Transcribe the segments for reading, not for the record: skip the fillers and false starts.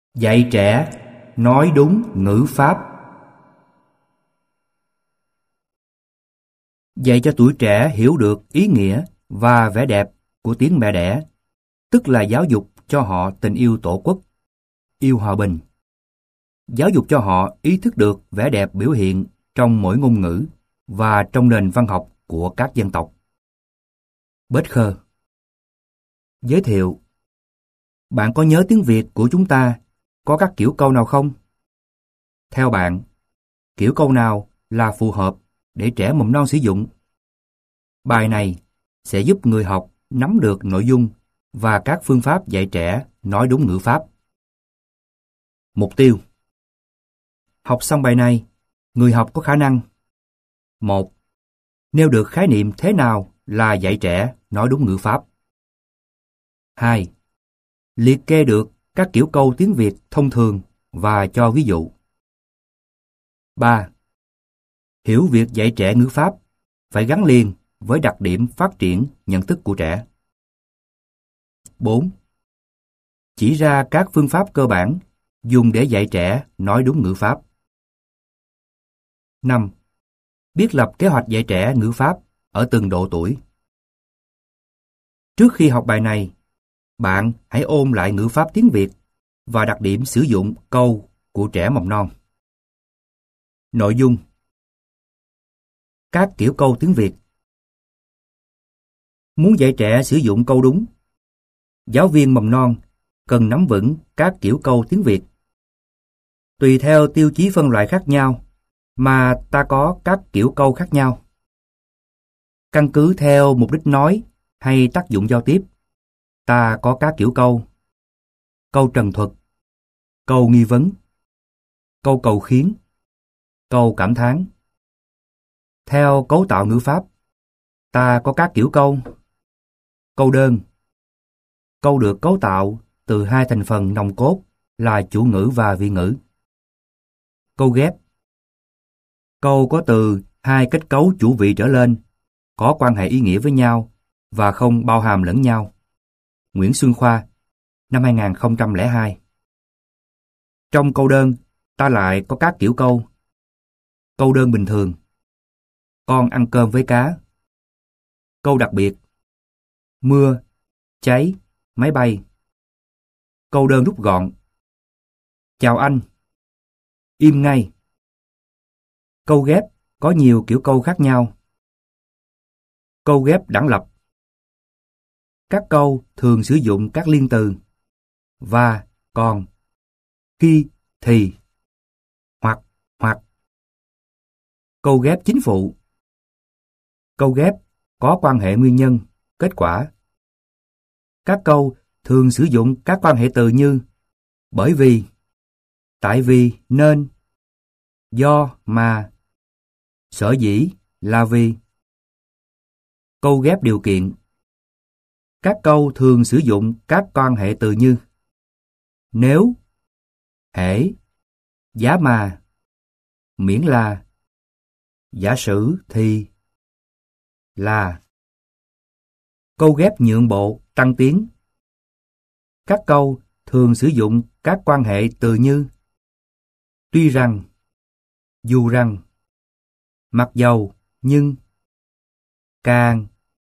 Dạy trẻ nói đúng ngữ pháp. Dạy cho tuổi trẻ hiểu được ý nghĩa và vẻ đẹp của tiếng mẹ đẻ, tức là giáo dục cho họ tình yêu Tổ quốc, yêu hòa bình. Giáo dục cho họ ý thức được vẻ đẹp biểu hiện trong mỗi ngôn ngữ và trong nền văn học của các dân tộc. Bết Khơ giới thiệu: bạn có nhớ tiếng Việt của chúng ta có các kiểu câu nào không? Theo bạn, kiểu câu nào là phù hợp để trẻ mầm non sử dụng? Bài này sẽ giúp người học nắm được nội dung và các phương pháp dạy trẻ nói đúng ngữ pháp. Mục tiêu: học xong bài này, người học có khả năng: 1. Nêu được khái niệm thế nào là dạy trẻ nói đúng ngữ pháp. 2. Liệt kê được các kiểu câu tiếng Việt thông thường và cho ví dụ. 3. Hiểu việc dạy trẻ ngữ pháp phải gắn liền với đặc điểm phát triển nhận thức của trẻ. 4. Chỉ ra các phương pháp cơ bản dùng để dạy trẻ nói đúng ngữ pháp. 5. Biết lập kế hoạch dạy trẻ ngữ pháp ở từng độ tuổi. Trước khi học bài này, bạn hãy ôn lại ngữ pháp tiếng Việt và đặc điểm sử dụng câu của trẻ mầm non. Nội dung: các kiểu câu tiếng Việt. Muốn dạy trẻ sử dụng câu đúng, giáo viên mầm non cần nắm vững các kiểu câu tiếng Việt. Tùy theo tiêu chí phân loại khác nhau mà ta có các kiểu câu khác nhau. Căn cứ theo mục đích nói hay tác dụng giao tiếp, ta có các kiểu câu: câu trần thuật, câu nghi vấn, câu cầu khiến, câu cảm thán. Theo cấu tạo ngữ pháp, ta có các kiểu câu: câu đơn, câu được cấu tạo từ hai thành phần nòng cốt là chủ ngữ và vị ngữ. Câu ghép, câu có từ hai kết cấu chủ vị trở lên, có quan hệ ý nghĩa với nhau và không bao hàm lẫn nhau. Nguyễn Xuân Khoa, năm 2002. Trong câu đơn, ta lại có các kiểu câu: câu đơn bình thường, con ăn cơm với cá. Câu đặc biệt, mưa, cháy, máy bay. Câu đơn rút gọn, chào anh, im ngay. Câu ghép có nhiều kiểu câu khác nhau. Câu ghép đẳng lập. Các câu thường sử dụng các liên từ và, còn, khi, thì, hoặc. Câu ghép chính phụ. Câu ghép có quan hệ nguyên nhân, kết quả. Các câu thường sử dụng các quan hệ từ như bởi vì, tại vì, nên, do, mà, sở dĩ, là vì. Câu ghép điều kiện. Các câu thường sử dụng các quan hệ từ như nếu, hễ, giá mà, miễn là, giả sử thì, là. Câu ghép nhượng bộ, tăng tiến. Các câu thường sử dụng các quan hệ từ như tuy rằng, dù rằng, mặc dầu, nhưng, càng,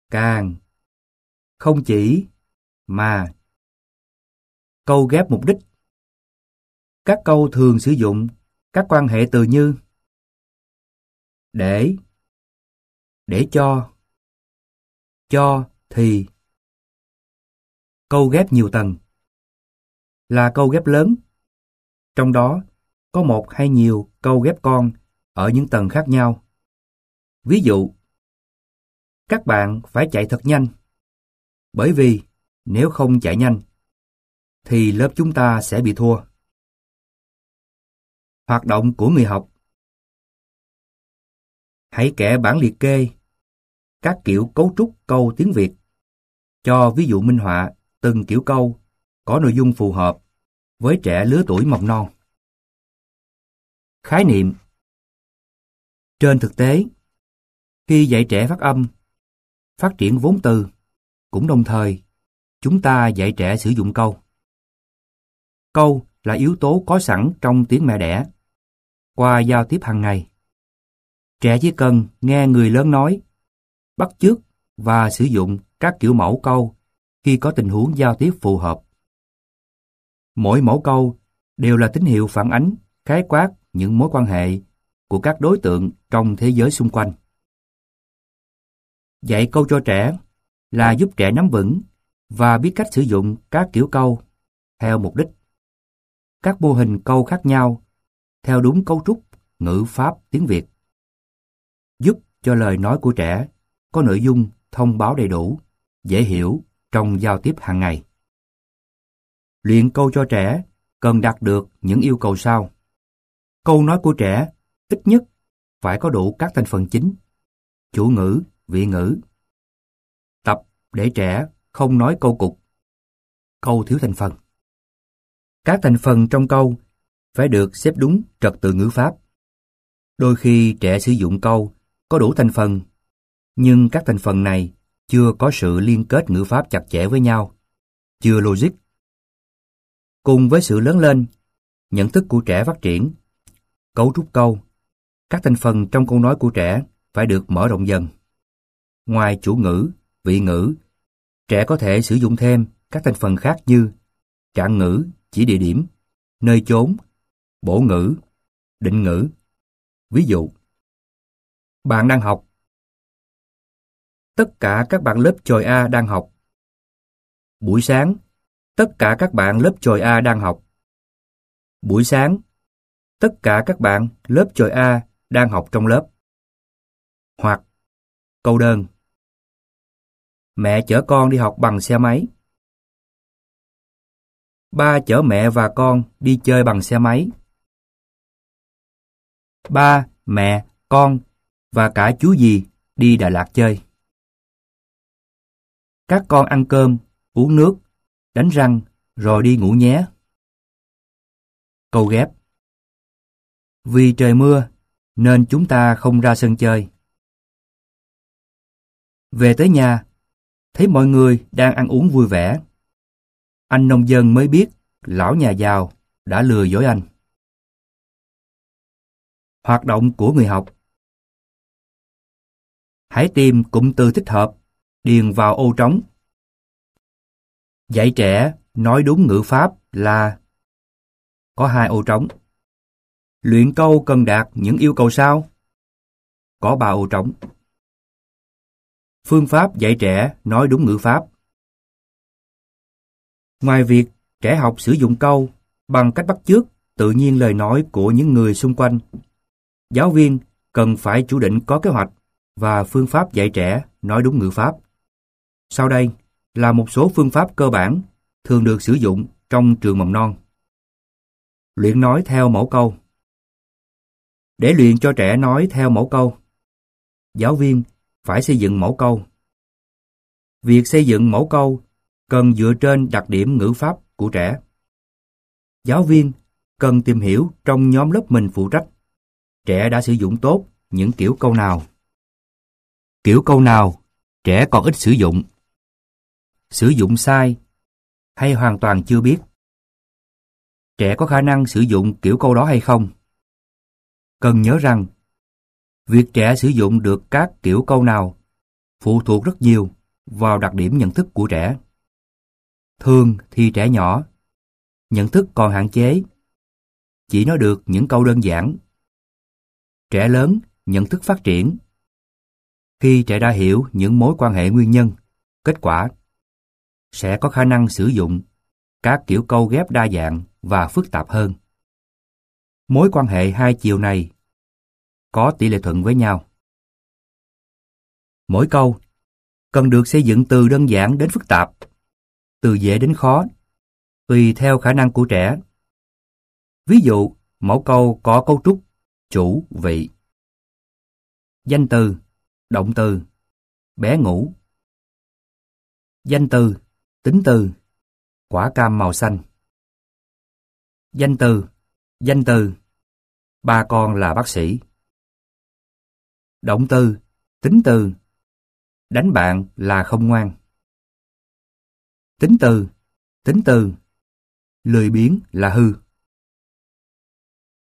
không chỉ, mà. Câu ghép mục đích. Các câu thường sử dụng các quan hệ từ như để cho thì. Câu ghép nhiều tầng là câu ghép lớn, trong đó có một hay nhiều câu ghép con ở những tầng khác nhau. Ví dụ, các bạn phải chạy thật nhanh, bởi vì nếu không chạy nhanh thì lớp chúng ta sẽ bị thua. Hoạt động của người học. Hãy kẻ bảng liệt kê các kiểu cấu trúc câu tiếng Việt, cho ví dụ minh họa từng kiểu câu có nội dung phù hợp với trẻ lứa tuổi mầm non. Khái niệm. Trên thực tế, khi dạy trẻ phát âm, phát triển vốn từ, cũng đồng thời chúng ta dạy trẻ sử dụng câu. Câu là yếu tố có sẵn trong tiếng mẹ đẻ. Qua giao tiếp hàng ngày, trẻ chỉ cần nghe người lớn nói, bắt chước và sử dụng các kiểu mẫu câu khi có tình huống giao tiếp phù hợp. Mỗi mẫu câu đều là tín hiệu phản ánh khái quát những mối quan hệ của các đối tượng trong thế giới xung quanh. Dạy câu cho trẻ là giúp trẻ nắm vững và biết cách sử dụng các kiểu câu theo mục đích, các mô hình câu khác nhau theo đúng cấu trúc ngữ pháp tiếng Việt, giúp cho lời nói của trẻ có nội dung thông báo đầy đủ, dễ hiểu trong giao tiếp hàng ngày. Luyện câu cho trẻ cần đạt được những yêu cầu sau. Câu nói của trẻ ít nhất phải có đủ các thành phần chính: chủ ngữ, vị ngữ. Tập để trẻ không nói câu cục, câu thiếu thành phần. Các thành phần trong câu phải được xếp đúng trật tự ngữ pháp. Đôi khi trẻ sử dụng câu có đủ thành phần, nhưng các thành phần này chưa có sự liên kết ngữ pháp chặt chẽ với nhau, chưa logic. Cùng với sự lớn lên, nhận thức của trẻ phát triển, cấu trúc câu, các thành phần trong câu nói của trẻ phải được mở rộng dần. Ngoài chủ ngữ, vị ngữ, trẻ có thể sử dụng thêm các thành phần khác như trạng ngữ, chỉ địa điểm, nơi chốn, bổ ngữ, định ngữ. Ví dụ, bạn đang học. Tất cả các bạn lớp chòi A đang học. Buổi sáng, tất cả các bạn lớp chòi A đang học. Buổi sáng, tất cả các bạn lớp chòi A đang học trong lớp. Hoặc câu đơn: mẹ chở con đi học bằng xe máy. Ba chở mẹ và con đi chơi bằng xe máy. Ba, mẹ, con và cả chú dì đi Đà Lạt chơi. Các con ăn cơm, uống nước, đánh răng rồi đi ngủ nhé. Câu ghép: vì trời mưa nên chúng ta không ra sân chơi. Về tới nhà, thấy mọi người đang ăn uống vui vẻ. Anh nông dân mới biết lão nhà giàu đã lừa dối anh. Hoạt động của người học: hãy tìm cụm từ thích hợp, điền vào ô trống. Dạy trẻ nói đúng ngữ pháp là có 2 ô trống. Luyện câu cần đạt những yêu cầu sau: có 3 ô trống. Phương pháp dạy trẻ nói đúng ngữ pháp. Ngoài việc trẻ học sử dụng câu bằng cách bắt chước tự nhiên lời nói của những người xung quanh, giáo viên cần phải chủ định có kế hoạch và phương pháp dạy trẻ nói đúng ngữ pháp. Sau đây là một số phương pháp cơ bản thường được sử dụng trong trường mầm non. Luyện nói theo mẫu câu. Để luyện cho trẻ nói theo mẫu câu, giáo viên phải xây dựng mẫu câu. Việc xây dựng mẫu câu cần dựa trên đặc điểm ngữ pháp của trẻ. Giáo viên cần tìm hiểu trong nhóm lớp mình phụ trách, trẻ đã sử dụng tốt những kiểu câu nào. Kiểu câu nào trẻ còn ít sử dụng sai hay hoàn toàn chưa biết. Trẻ có khả năng sử dụng kiểu câu đó hay không? Cần nhớ rằng, việc trẻ sử dụng được các kiểu câu nào phụ thuộc rất nhiều vào đặc điểm nhận thức của trẻ. Thường thì trẻ nhỏ, nhận thức còn hạn chế, chỉ nói được những câu đơn giản. Trẻ lớn, nhận thức phát triển. Khi trẻ đã hiểu những mối quan hệ nguyên nhân, kết quả, sẽ có khả năng sử dụng các kiểu câu ghép đa dạng và phức tạp hơn. Mối quan hệ hai chiều này có tỷ lệ thuận với nhau. Mỗi câu cần được xây dựng từ đơn giản đến phức tạp, từ dễ đến khó, tùy theo khả năng của trẻ. Ví dụ, mẫu câu có cấu trúc chủ, vị. Danh từ, động từ, bé ngủ. Danh từ, tính từ, quả cam màu xanh. Danh từ, ba con là bác sĩ. Động từ, tính từ, đánh bạn là không ngoan. Tính từ, lười biếng là hư.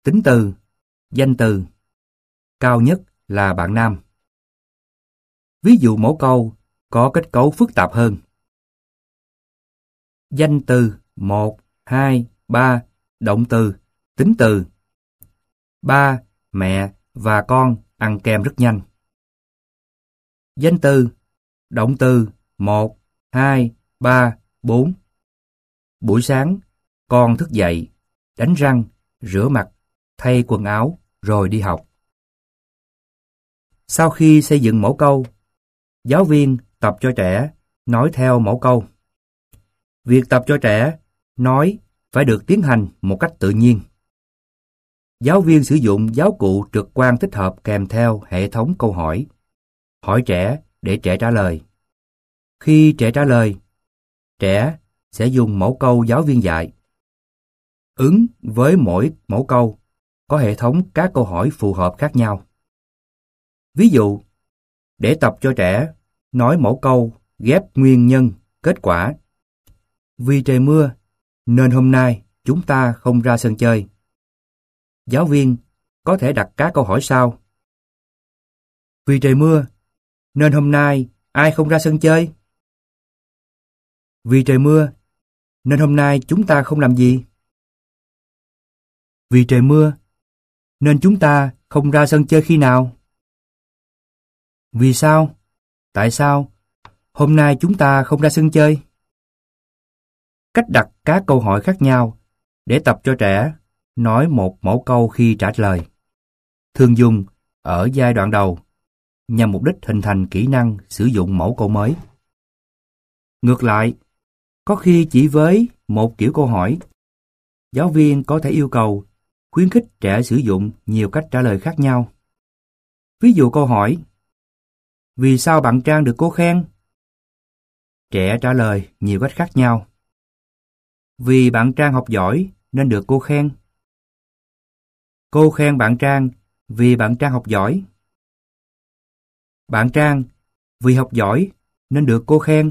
tính từ, danh từ. Cao nhất là bạn nam. Ví dụ mẫu câu có kết cấu phức tạp hơn. Danh từ 1, 2, 3, động từ, tính từ. Ba, mẹ và con ăn kem rất nhanh. Danh từ, động từ 1, 2, 3, 4. Buổi sáng, con thức dậy, đánh răng, rửa mặt, thay quần áo, rồi đi học. Sau khi xây dựng mẫu câu, giáo viên tập cho trẻ nói theo mẫu câu. Việc tập cho trẻ nói phải được tiến hành một cách tự nhiên. Giáo viên sử dụng giáo cụ trực quan tích hợp kèm theo hệ thống câu hỏi. Hỏi trẻ để trẻ trả lời. Khi trẻ trả lời, trẻ sẽ dùng mẫu câu giáo viên dạy. Ứng với mỗi mẫu câu có hệ thống các câu hỏi phù hợp khác nhau. Ví dụ, để tập cho trẻ nói mẫu câu ghép nguyên nhân, kết quả. Vì trời mưa, nên hôm nay chúng ta không ra sân chơi. Giáo viên có thể đặt các câu hỏi sau. Vì trời mưa, nên hôm nay ai không ra sân chơi? Vì trời mưa, nên hôm nay chúng ta không làm gì? Vì trời mưa, nên chúng ta không ra sân chơi khi nào? Vì sao? Tại sao? Hôm nay chúng ta không ra sân chơi? Cách đặt các câu hỏi khác nhau để tập cho trẻ nói một mẫu câu khi trả lời. Thường dùng ở giai đoạn đầu nhằm mục đích hình thành kỹ năng sử dụng mẫu câu mới. Ngược lại, có khi chỉ với một kiểu câu hỏi, giáo viên có thể yêu cầu khuyến khích trẻ sử dụng nhiều cách trả lời khác nhau. Ví dụ câu hỏi: vì sao bạn Trang được cô khen? Trẻ trả lời nhiều cách khác nhau. Vì bạn Trang học giỏi nên được cô khen. Cô khen bạn Trang vì bạn Trang học giỏi. Bạn Trang vì học giỏi nên được cô khen.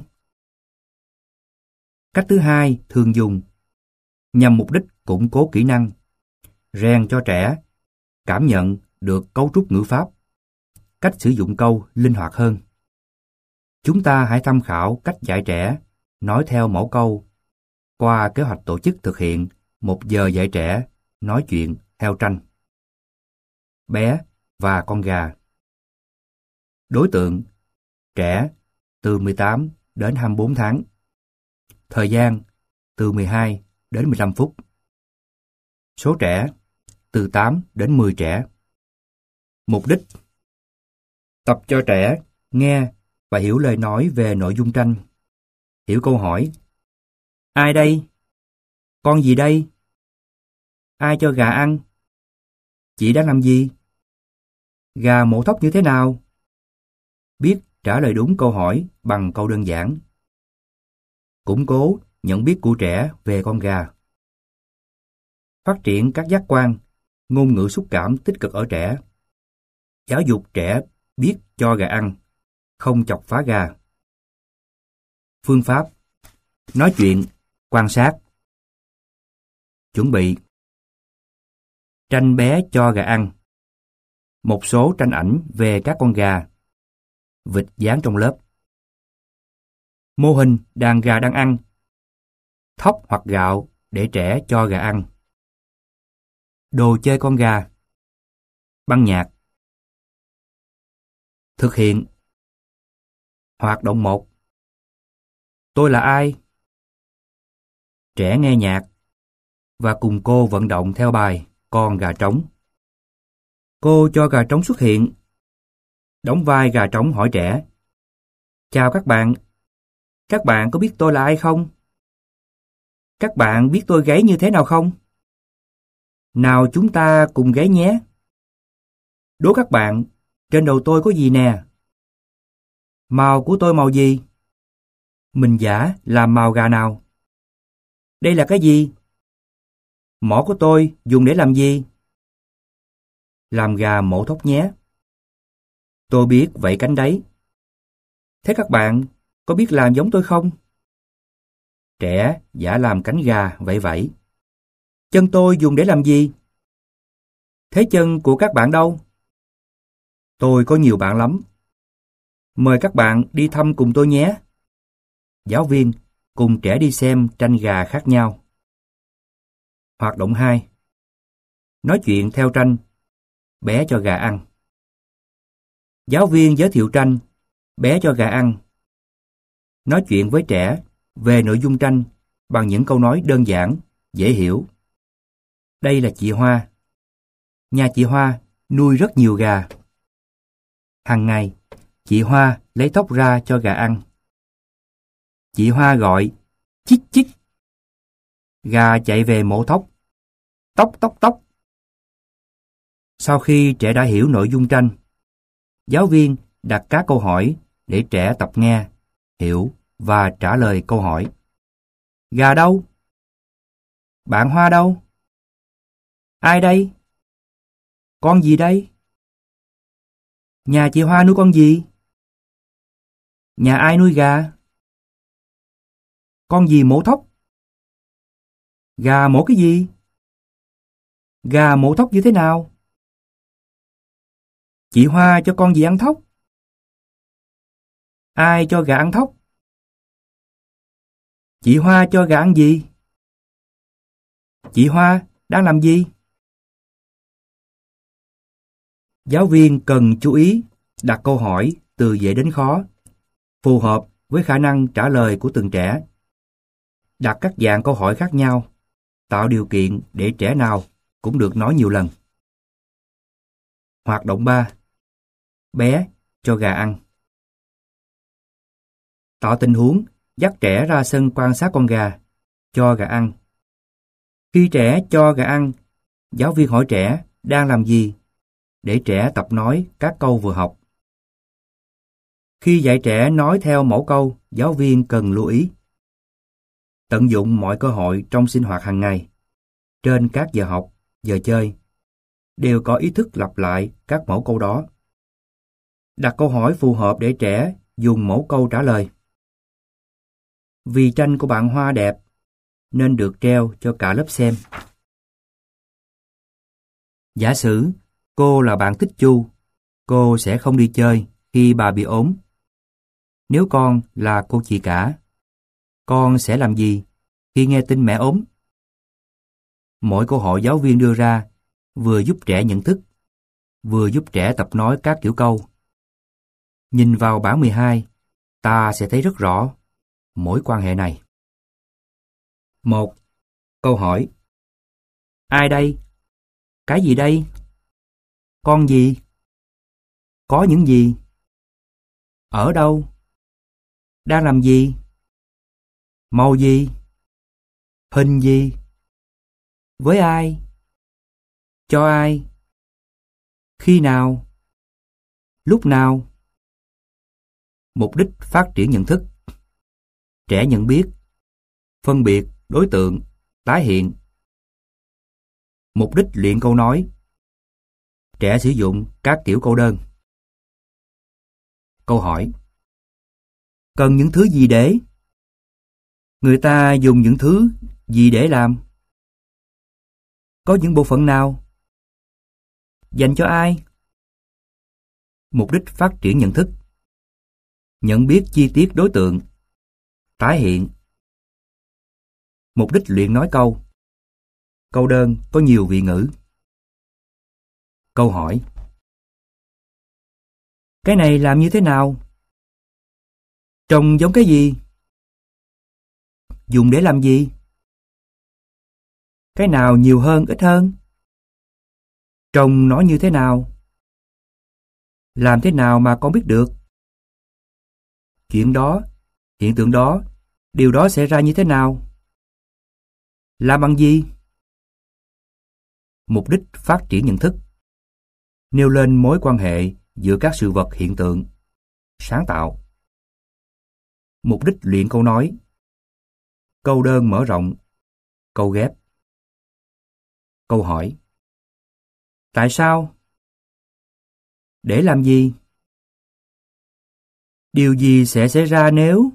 Cách thứ hai thường dùng nhằm mục đích củng cố kỹ năng, rèn cho trẻ cảm nhận được cấu trúc ngữ pháp, cách sử dụng câu linh hoạt hơn. Chúng ta hãy tham khảo cách dạy trẻ nói theo mẫu câu qua kế hoạch tổ chức thực hiện 1 giờ dạy trẻ nói chuyện theo tranh. Bé và con gà. Đối tượng: trẻ từ 18 đến 24 tháng. Thời gian: từ 12 đến 15 phút. Số trẻ: từ 8 đến 10 trẻ. Mục đích: tập cho trẻ nghe và hiểu lời nói về nội dung tranh. Hiểu câu hỏi: ai đây? Con gì đây? Ai cho gà ăn? Chị đang làm gì? Gà mổ thóc như thế nào? Biết trả lời đúng câu hỏi bằng câu đơn giản. Củng cố nhận biết của trẻ về con gà. Phát triển các giác quan, ngôn ngữ xúc cảm tích cực ở trẻ. Giáo dục trẻ biết cho gà ăn, không chọc phá gà. Phương pháp: nói chuyện, quan sát. Chuẩn bị: tranh bé cho gà ăn. Một số tranh ảnh về các con gà. Vịt dán trong lớp. Mô hình đàn gà đang ăn. Thóc hoặc gạo để trẻ cho gà ăn. Đồ chơi con gà. Băng nhạc. Thực hiện. Hoạt động 1. Tôi là ai? Trẻ nghe nhạc và cùng cô vận động theo bài Con gà trống. Cô cho gà trống xuất hiện. Đóng vai gà trống hỏi trẻ: chào các bạn có biết tôi là ai không? Các bạn biết tôi gáy như thế nào không? Nào chúng ta cùng gáy nhé. Đố các bạn, trên đầu tôi có gì nè? Màu của tôi màu gì? Mình giả làm màu gà nào? Đây là cái gì? Mỏ của tôi dùng để làm gì? Làm gà mổ thóc nhé. Tôi biết vẫy cánh đấy. Thế các bạn có biết làm giống tôi không? Trẻ giả làm cánh gà vẫy vẫy. Chân tôi dùng để làm gì? Thế chân của các bạn đâu? Tôi có nhiều bạn lắm. Mời các bạn đi thăm cùng tôi nhé. Giáo viên cùng trẻ đi xem tranh gà khác nhau. Hoạt động 2. Nói chuyện theo tranh. Bé cho gà ăn. Giáo viên giới thiệu tranh. Bé cho gà ăn. Nói chuyện với trẻ về nội dung tranh bằng những câu nói đơn giản, dễ hiểu. Đây là chị Hoa. Nhà chị Hoa nuôi rất nhiều gà. Hàng ngày, chị Hoa lấy tóc ra cho gà ăn. Chị Hoa gọi chích chích. Gà chạy về mổ tóc. Tóc tóc tóc. Sau khi trẻ đã hiểu nội dung tranh, giáo viên đặt các câu hỏi để trẻ tập nghe, hiểu và trả lời câu hỏi. Gà đâu? Bạn Hoa đâu? Ai đây? Con gì đây? Nhà chị Hoa nuôi con gì? Nhà ai nuôi gà? Con gì mổ tóc? Gà mổ cái gì? Gà mổ tóc như thế nào? Chị Hoa cho con gì ăn thóc? Ai cho gà ăn thóc? Chị Hoa cho gà ăn gì? Chị Hoa đang làm gì? Giáo viên cần chú ý đặt câu hỏi từ dễ đến khó, phù hợp với khả năng trả lời của từng trẻ. Đặt các dạng câu hỏi khác nhau, tạo điều kiện để trẻ nào cũng được nói nhiều lần. Hoạt động 3. Bé cho gà ăn. Tạo tình huống dắt trẻ ra sân quan sát con gà, cho gà ăn. Khi trẻ cho gà ăn, giáo viên hỏi trẻ đang làm gì để trẻ tập nói các câu vừa học. Khi dạy trẻ nói theo mẫu câu, giáo viên cần lưu ý. Tận dụng mọi cơ hội trong sinh hoạt hàng ngày, trên các giờ học, giờ chơi, đều có ý thức lặp lại các mẫu câu đó. Đặt câu hỏi phù hợp để trẻ dùng mẫu câu trả lời. Vì tranh của bạn Hoa đẹp, nên được treo cho cả lớp xem. Giả sử cô là bạn thích Chu, cô sẽ không đi chơi khi bà bị ốm. Nếu con là cô chị cả, con sẽ làm gì khi nghe tin mẹ ốm? Mỗi câu hỏi giáo viên đưa ra vừa giúp trẻ nhận thức, vừa giúp trẻ tập nói các kiểu câu. Nhìn vào bảng 12, ta sẽ thấy rất rõ mối quan hệ này. 1. Câu hỏi. Ai đây? Cái gì đây? Con gì? Có những gì? Ở đâu? Đang làm gì? Màu gì? Hình gì? Với ai? Cho ai? Khi nào? Lúc nào? Mục đích phát triển nhận thức. Trẻ nhận biết, phân biệt đối tượng, tái hiện. Mục đích luyện câu nói. Trẻ sử dụng các kiểu câu đơn. Câu hỏi. Cần những thứ gì để? Người ta dùng những thứ gì để làm? Có những bộ phận nào? Dành cho ai? Mục đích phát triển nhận thức. Nhận biết chi tiết đối tượng. Tái hiện. Mục đích luyện nói câu. Câu đơn có nhiều vị ngữ. Câu hỏi. Cái này làm như thế nào? Trông giống cái gì? Dùng để làm gì? Cái nào nhiều hơn, ít hơn? Trông nó như thế nào? Làm thế nào mà con biết được? Chuyện đó, hiện tượng đó, điều đó xảy ra như thế nào? Làm bằng gì? Mục đích phát triển nhận thức. Nêu lên mối quan hệ giữa các sự vật hiện tượng. Sáng tạo. Mục đích luyện câu nói. Câu đơn mở rộng. Câu ghép. Câu hỏi. Tại sao? Để làm gì? Điều gì sẽ xảy ra nếu?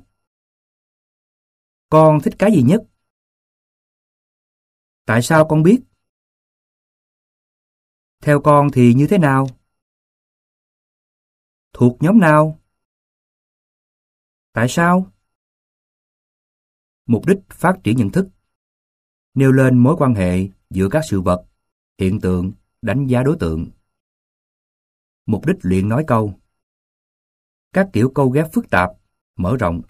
Con thích cái gì nhất? Tại sao con biết? Theo con thì như thế nào? Thuộc nhóm nào? Tại sao? Mục đích phát triển nhận thức, nêu lên mối quan hệ giữa các sự vật, hiện tượng, đánh giá đối tượng. Mục đích luyện nói câu, các kiểu câu ghép phức tạp, mở rộng.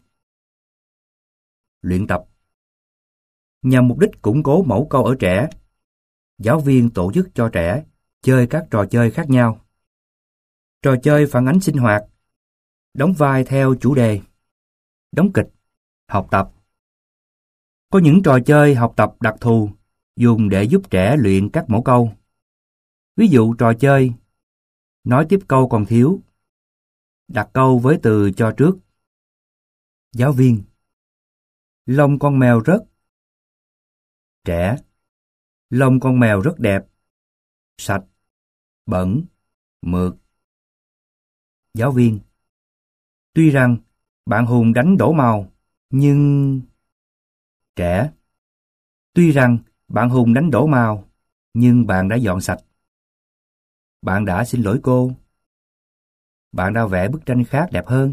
Luyện tập, nhằm mục đích củng cố mẫu câu ở trẻ. Giáo viên tổ chức cho trẻ chơi các trò chơi khác nhau. Trò chơi phản ánh sinh hoạt, đóng vai theo chủ đề, đóng kịch, học tập. Có những trò chơi học tập đặc thù dùng để giúp trẻ luyện các mẫu câu. Ví dụ trò chơi nói tiếp câu còn thiếu, đặt câu với từ cho trước. Giáo viên, lông con mèo rất. Trẻ, lông con mèo rất đẹp, sạch, bẩn, mượt. Giáo viên, tuy rằng bạn Hùng đánh đổ màu, nhưng... Trẻ, tuy rằng bạn Hùng đánh đổ màu, nhưng bạn đã dọn sạch. Bạn đã xin lỗi cô. Bạn đã vẽ bức tranh khác đẹp hơn.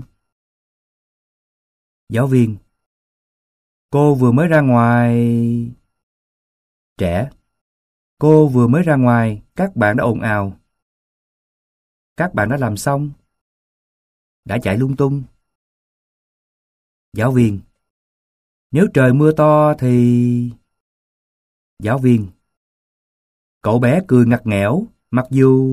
Giáo viên, cô vừa mới ra ngoài... Trẻ, cô vừa mới ra ngoài, các bạn đã ồn ào. Các bạn đã làm xong. Đã chạy lung tung. Giáo viên, nếu trời mưa to thì... Giáo viên, cậu bé cười ngặt nghẽo, mặc dù...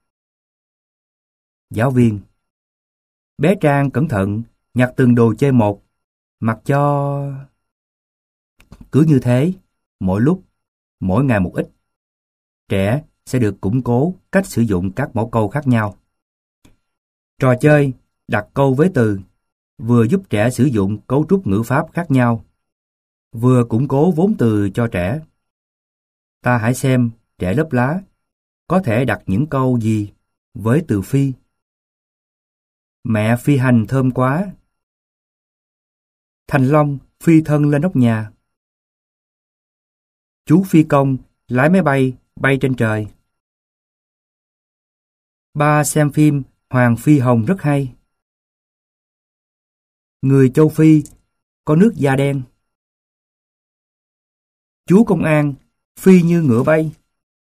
Giáo viên, bé Trang cẩn thận, nhặt từng đồ chơi một, mặc cho... Cứ như thế, mỗi lúc, mỗi ngày một ít, trẻ sẽ được củng cố cách sử dụng các mẫu câu khác nhau. Trò chơi, đặt câu với từ, vừa giúp trẻ sử dụng cấu trúc ngữ pháp khác nhau, vừa củng cố vốn từ cho trẻ. Ta hãy xem trẻ lớp lá có thể đặt những câu gì với từ phi. Mẹ phi hành thơm quá. Thành Long phi thân lên nóc nhà. Chú phi công lái máy bay bay trên trời. Ba xem phim Hoàng Phi Hồng rất hay. Người châu Phi có nước da đen. Chú công an phi như ngựa bay.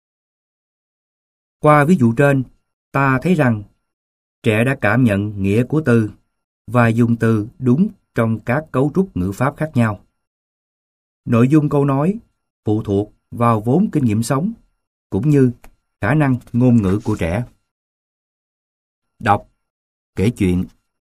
Qua ví dụ trên, ta thấy rằng trẻ đã cảm nhận nghĩa của từ và dùng từ đúng trong các cấu trúc ngữ pháp khác nhau. Nội dung câu nói phụ thuộc vào vốn kinh nghiệm sống cũng như khả năng ngôn ngữ của trẻ. Đọc, kể chuyện.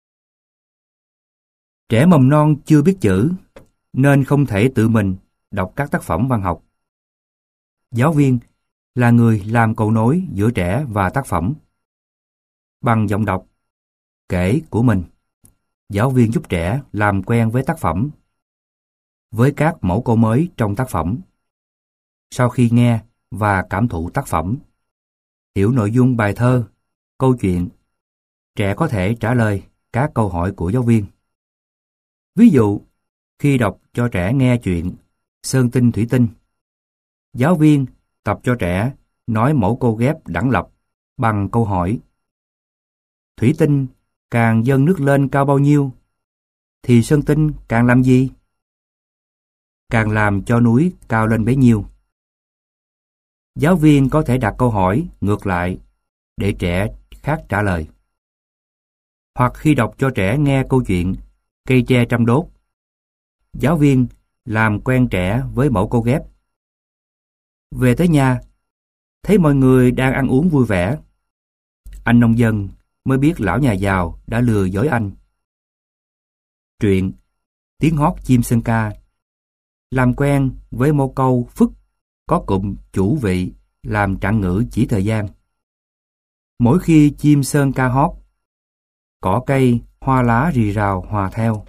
Trẻ mầm non chưa biết chữ nên không thể tự mình đọc các tác phẩm văn học. Giáo viên là người làm cầu nối giữa trẻ và tác phẩm. Bằng giọng đọc, kể của mình, giáo viên giúp trẻ làm quen với tác phẩm, với các mẫu câu mới trong tác phẩm. Sau khi nghe và cảm thụ tác phẩm, hiểu nội dung bài thơ, câu chuyện, trẻ có thể trả lời các câu hỏi của giáo viên. Ví dụ, khi đọc cho trẻ nghe chuyện Sơn Tinh Thủy Tinh, giáo viên tập cho trẻ nói mẫu câu ghép đẳng lập bằng câu hỏi: Thủy tinh càng dâng nước lên cao bao nhiêu, thì sơn tinh càng làm gì? Càng làm cho núi cao lên bấy nhiêu. Giáo viên có thể đặt câu hỏi ngược lại để trẻ khác trả lời. Hoặc khi đọc cho trẻ nghe câu chuyện Cây tre trăm đốt, giáo viên làm quen trẻ với mẫu câu ghép. Về tới nhà, thấy mọi người đang ăn uống vui vẻ. Anh nông dân mới biết lão nhà giàu đã lừa dối anh. Truyện Tiếng hót chim sơn ca làm quen với mẫu câu phức có cụm chủ vị làm trạng ngữ chỉ thời gian. Mỗi khi chim sơn ca hót, cỏ cây, hoa lá rì rào hòa theo.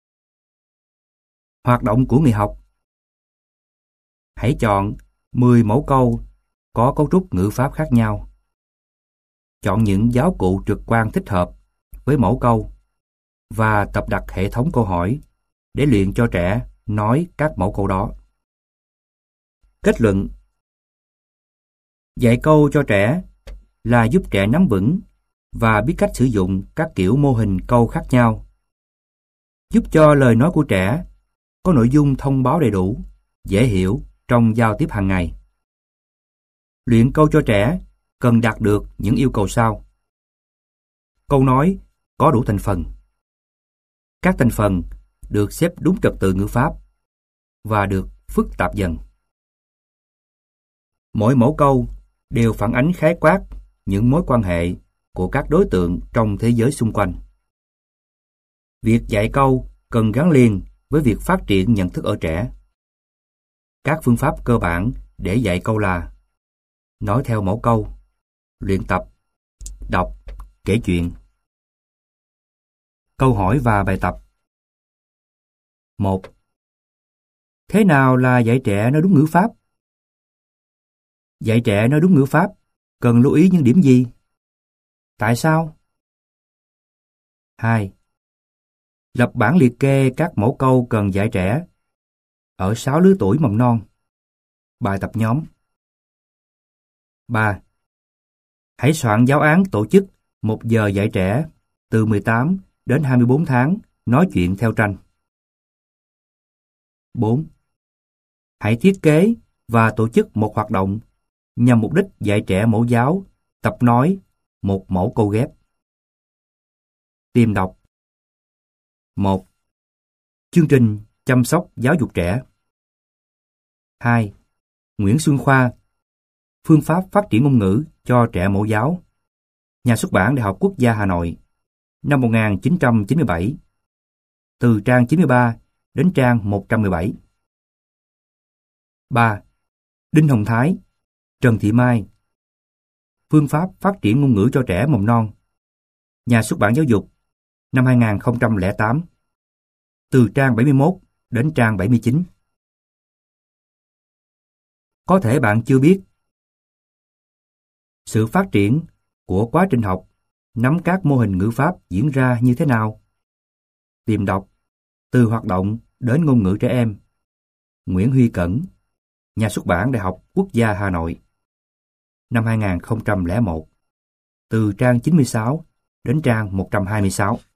Hoạt động của người học. Hãy chọn 10 mẫu câu có cấu trúc ngữ pháp khác nhau. Chọn những giáo cụ trực quan thích hợp với mẫu câu và tập đặt hệ thống câu hỏi để luyện cho trẻ nói các mẫu câu đó. Kết luận: dạy câu cho trẻ là giúp trẻ nắm vững và biết cách sử dụng các kiểu mô hình câu khác nhau, giúp cho lời nói của trẻ có nội dung thông báo đầy đủ, dễ hiểu trong giao tiếp hàng ngày. Luyện câu cho trẻ cần đạt được những yêu cầu sau. Câu nói có đủ thành phần. Các thành phần được xếp đúng trật tự ngữ pháp và được phức tạp dần. Mỗi mẫu câu đều phản ánh khái quát những mối quan hệ của các đối tượng trong thế giới xung quanh. Việc dạy câu cần gắn liền với việc phát triển nhận thức ở trẻ. Các phương pháp cơ bản để dạy câu là nói theo mẫu câu, luyện tập, đọc, kể chuyện. Câu hỏi và bài tập. 1. Thế nào là dạy trẻ nói đúng ngữ pháp? Dạy trẻ nói đúng ngữ pháp cần lưu ý những điểm gì? Tại sao? 2. Lập bảng liệt kê các mẫu câu cần dạy trẻ ở 6 lứa tuổi mầm non. Bài tập nhóm. 3. Hãy soạn giáo án tổ chức 1 giờ dạy trẻ từ 18 đến 24 tháng nói chuyện theo tranh. 4. Hãy thiết kế và tổ chức một hoạt động nhằm mục đích dạy trẻ mẫu giáo tập nói một mẫu câu ghép. Tìm đọc. 1. Chương trình chăm sóc giáo dục trẻ. 2. Nguyễn Xuân Khoa, Phương pháp phát triển ngôn ngữ cho trẻ mẫu giáo. Nhà xuất bản Đại học Quốc gia Hà Nội, năm 1997. Từ trang 93 đến trang 117. 3. Đinh Hồng Thái, Trần Thị Mai, Phương pháp phát triển ngôn ngữ cho trẻ mầm non. Nhà xuất bản Giáo dục, năm 2008. Từ trang 71 đến trang 79. Có thể bạn chưa biết sự phát triển của quá trình học, nắm các mô hình ngữ pháp diễn ra như thế nào? Tìm đọc Từ hoạt động đến ngôn ngữ trẻ em. Nguyễn Huy Cẩn, Nhà xuất bản Đại học Quốc gia Hà Nội, năm 2001. Từ trang 96 đến trang 126.